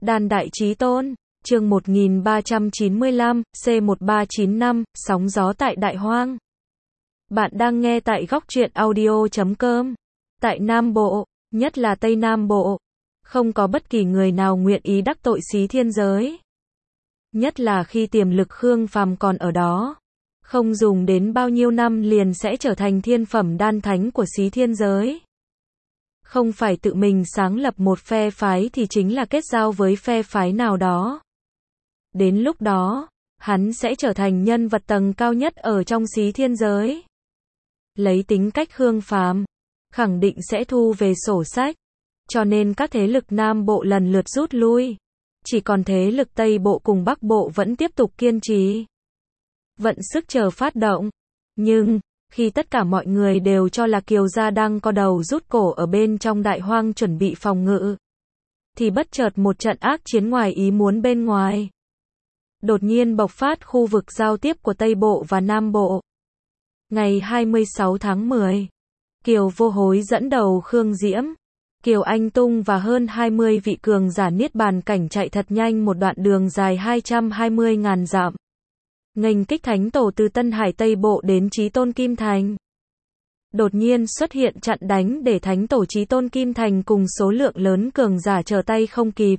Đan Đại Chí Tôn, chương 1395, C1395, sóng gió tại Đại Hoang. Bạn đang nghe tại góc truyện audio.com. Tại Nam Bộ, nhất là Tây Nam Bộ, không có bất kỳ người nào nguyện ý đắc tội Xí Thiên Giới. Nhất là khi tiềm lực Khương Phàm còn ở đó. Không dùng đến bao nhiêu năm liền sẽ trở thành thiên phẩm đan thánh của Xí Thiên Giới. Không phải tự mình sáng lập một phe phái thì chính là kết giao với phe phái nào đó. Đến lúc đó, hắn sẽ trở thành nhân vật tầng cao nhất ở trong Xí Thiên Giới. Lấy tính cách Khương Phàm, khẳng định sẽ thu về sổ sách. Cho nên các thế lực Nam Bộ lần lượt rút lui. Chỉ còn thế lực Tây Bộ cùng Bắc Bộ vẫn tiếp tục kiên trì. Vận sức chờ phát động. Nhưng, khi tất cả mọi người đều cho là Kiều gia đang co đầu rút cổ ở bên trong Đại Hoang chuẩn bị phòng ngự, thì bất chợt một trận ác chiến ngoài ý muốn bên ngoài đột nhiên bộc phát khu vực giao tiếp của Tây Bộ và Nam Bộ. Ngày 26 tháng 10, Kiều Vô Hối dẫn đầu Khương Diễm, Kiều Anh Tung và hơn 20 vị cường giả niết bàn cảnh chạy thật nhanh một đoạn đường dài 220.000 dặm. Nghênh kích thánh tổ từ Tân Hải Tây Bộ đến Chí Tôn Kim Thành. Đột nhiên xuất hiện chặn đánh để thánh tổ Chí Tôn Kim Thành cùng số lượng lớn cường giả trở tay không kịp.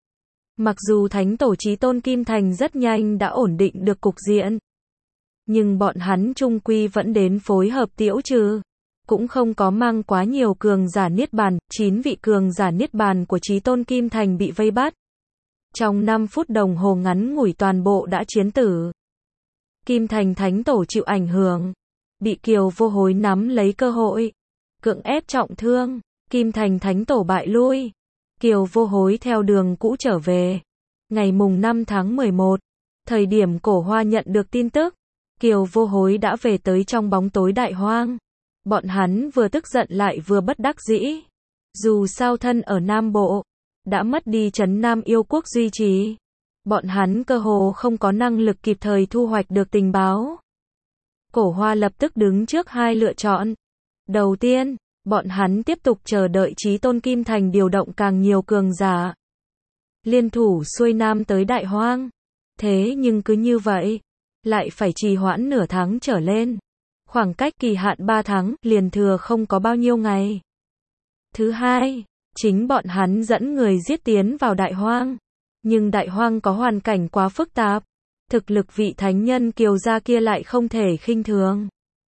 Mặc dù thánh tổ Chí Tôn Kim Thành rất nhanh đã ổn định được cục diện, nhưng bọn hắn chung quy vẫn đến phối hợp tiễu trừ. Cũng không có mang quá nhiều cường giả niết bàn, 9 vị cường giả niết bàn của Chí Tôn Kim Thành bị vây bắt. Trong 5 phút đồng hồ ngắn ngủi toàn bộ đã chiến tử. Kim Thành thánh tổ chịu ảnh hưởng, bị Kiều Vô Hối nắm lấy cơ hội, cưỡng ép trọng thương, Kim Thành thánh tổ bại lui. Kiều Vô Hối theo đường cũ trở về. Ngày mùng 5 tháng 11, thời điểm Cổ Hoa nhận được tin tức, Kiều Vô Hối đã về tới trong bóng tối Đại Hoang. Bọn hắn vừa tức giận lại vừa bất đắc dĩ. Dù sao thân ở Nam Bộ, đã mất đi trấn Nam Yêu Quốc duy trì. Bọn hắn cơ hồ không có năng lực kịp thời thu hoạch được tình báo. Cổ Hoa lập tức đứng trước hai lựa chọn. Đầu tiên, bọn hắn tiếp tục chờ đợi Chí Tôn Kim Thành điều động càng nhiều cường giả, liên thủ xuôi Nam tới Đại Hoang. Thế nhưng cứ như vậy, lại phải trì hoãn nửa tháng trở lên. Khoảng cách kỳ hạn 3 tháng, liền thừa không có bao nhiêu ngày. Thứ hai, chính bọn hắn dẫn người giết tiến vào Đại Hoang. Nhưng Đại Hoang có hoàn cảnh quá phức tạp. Thực lực vị thánh nhân Kiều gia kia lại không thể khinh thường.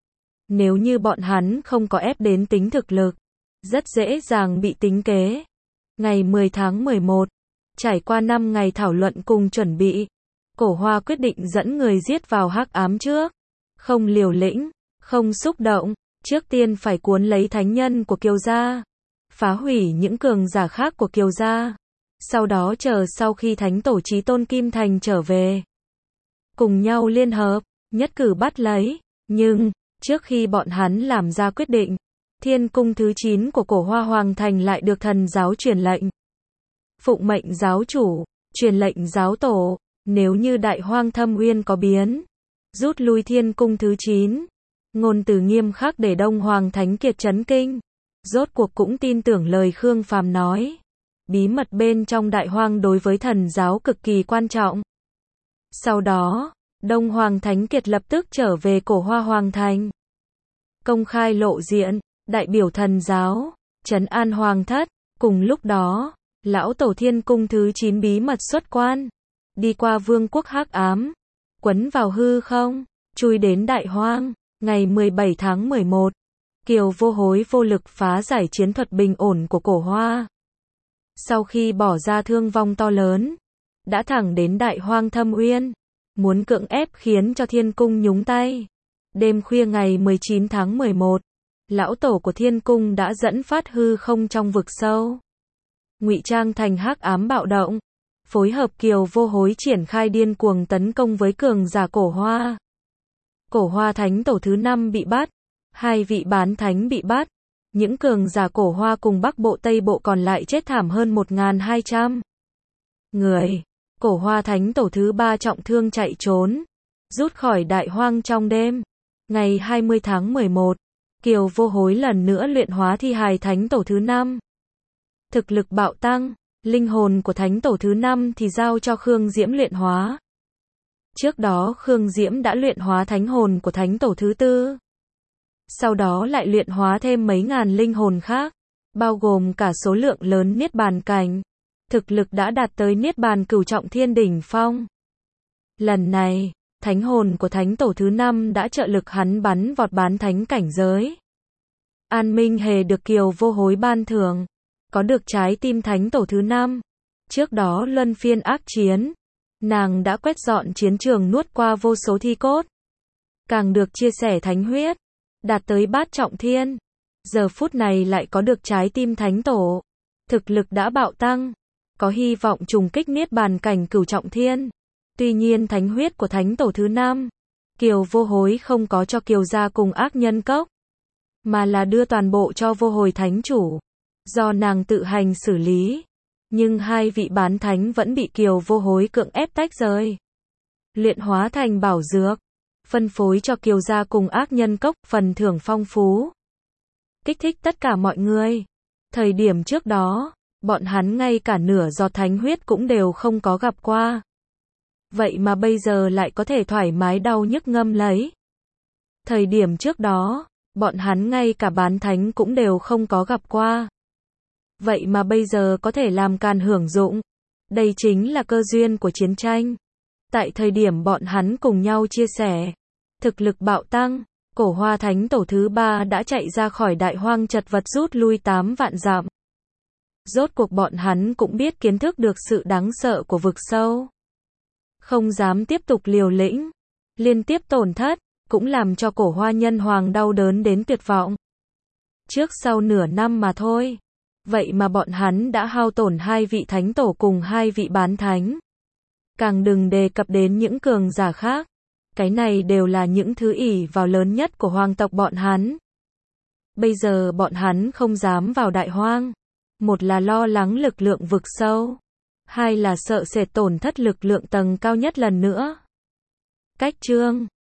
Nếu như bọn hắn không có ép đến tính thực lực, rất dễ dàng bị tính kế. Ngày 10 tháng 11, trải qua 5 ngày thảo luận cùng chuẩn bị, Cổ Hoa quyết định dẫn người giết vào hắc ám trước. Không liều lĩnh, không xúc động, trước tiên phải cuốn lấy thánh nhân của Kiều gia, phá hủy những cường giả khác của Kiều gia. Sau đó chờ sau khi thánh tổ Chí Tôn Kim Thành trở về, cùng nhau liên hợp, nhất cử bắt lấy. Nhưng, trước khi bọn hắn làm ra quyết định, Thiên cung thứ 9 của Cổ Hoa Hoàng Thành lại được thần giáo truyền lệnh. Phụng mệnh giáo chủ, truyền lệnh giáo tổ, nếu như Đại Hoang Thâm Uyên có biến, rút lui Thiên cung thứ 9. Ngôn từ nghiêm khắc để Đông Hoàng Thánh Kiệt chấn kinh. Rốt cuộc cũng tin tưởng lời Khương Phàm nói. Bí mật bên trong Đại Hoang đối với thần giáo cực kỳ quan trọng. Sau đó, Đông Hoàng Thánh Kiệt lập tức trở về Cổ Hoa Hoàng Thành. Công khai lộ diện, đại biểu thần giáo, trấn an hoàng thất. Cùng lúc đó, lão tổ Thiên cung thứ 9 bí mật xuất quan. Đi qua vương quốc hắc ám, quấn vào hư không, chui đến Đại Hoang. Ngày 17 tháng 11, Kiều Vô Hối vô lực phá giải chiến thuật bình ổn của Cổ Hoa. Sau khi bỏ ra thương vong to lớn, đã thẳng đến Đại Hoang Thâm Uyên, muốn cưỡng ép khiến cho Thiên cung nhúng tay. Đêm khuya ngày 19 tháng 11, lão tổ của Thiên cung đã dẫn phát hư không trong vực sâu, ngụy trang thành hắc ám bạo động, phối hợp Kiều Vô Hối triển khai điên cuồng tấn công với cường giả Cổ Hoa. Cổ Hoa thánh tổ thứ 5 bị bắt, 2 vị bán thánh bị bắt. Những cường giả Cổ Hoa cùng Bắc Bộ Tây Bộ còn lại chết thảm hơn 1.200 người. Cổ Hoa thánh tổ thứ 3 trọng thương chạy trốn, rút khỏi Đại Hoang trong đêm. Ngày 20 tháng 11, Kiều Vô Hối lần nữa luyện hóa thi hài thánh tổ thứ 5. Thực lực bạo tăng, Linh hồn của thánh tổ thứ 5 thì giao cho Khương Diễm luyện hóa. Trước đó Khương Diễm đã luyện hóa thánh hồn của thánh tổ thứ 4. Sau đó lại luyện hóa thêm mấy ngàn linh hồn khác, bao gồm cả số lượng lớn niết bàn cảnh. Thực lực đã đạt tới niết bàn cửu trọng thiên đỉnh phong. Lần này, thánh hồn của thánh tổ thứ 5 đã trợ lực hắn bắn vọt bán thánh cảnh giới. An Minh Hề được Kiều Vô Hối ban thưởng, có được trái tim thánh tổ thứ 5. Trước đó luân phiên ác chiến, nàng đã quét dọn chiến trường nuốt qua vô số thi cốt. Càng được chia sẻ thánh huyết, đạt tới bát trọng thiên. Giờ phút này lại có được trái tim thánh tổ. Thực lực đã bạo tăng, có hy vọng trùng kích niết bàn cảnh cửu trọng thiên. Tuy nhiên thánh huyết của thánh tổ thứ 5, Kiều Vô Hối không có cho Kiều gia cùng ác nhân cốc, mà là đưa toàn bộ cho Vô Hồi thánh chủ, do nàng tự hành xử lý. Nhưng hai vị bán thánh vẫn bị Kiều Vô Hối cưỡng ép tách rời, luyện hóa thành bảo dược, phân phối cho Kiều gia cùng ác nhân cốc, phần thưởng phong phú, kích thích tất cả mọi người. Thời điểm trước đó, bọn hắn ngay cả nửa giọt thánh huyết cũng đều không có gặp qua. Vậy mà bây giờ lại có thể thoải mái đau nhức ngâm lấy. Thời điểm trước đó, bọn hắn ngay cả bán thánh cũng đều không có gặp qua. Vậy mà bây giờ có thể làm càn hưởng dụng. Đây chính là cơ duyên của chiến tranh. Tại thời điểm bọn hắn cùng nhau chia sẻ, thực lực bạo tăng, Cổ Hoa thánh tổ thứ 3 đã chạy ra khỏi đại hoang chật vật rút lui 8 vạn dặm. Rốt cuộc bọn hắn cũng biết kiến thức được sự đáng sợ của vực sâu. Không dám tiếp tục liều lĩnh, liên tiếp tổn thất, cũng làm cho Cổ Hoa nhân hoàng đau đớn đến tuyệt vọng. Trước sau nửa năm mà thôi, vậy mà bọn hắn đã hao tổn 2 vị thánh tổ cùng 2 vị bán thánh. Càng đừng đề cập đến những cường giả khác. Cái này đều là những thứ ỷ vào lớn nhất của hoàng tộc bọn hắn. Bây giờ bọn hắn không dám vào đại hoang. Một là lo lắng lực lượng vực sâu, hai là sợ sệt tổn thất lực lượng tầng cao nhất lần nữa. Cách chương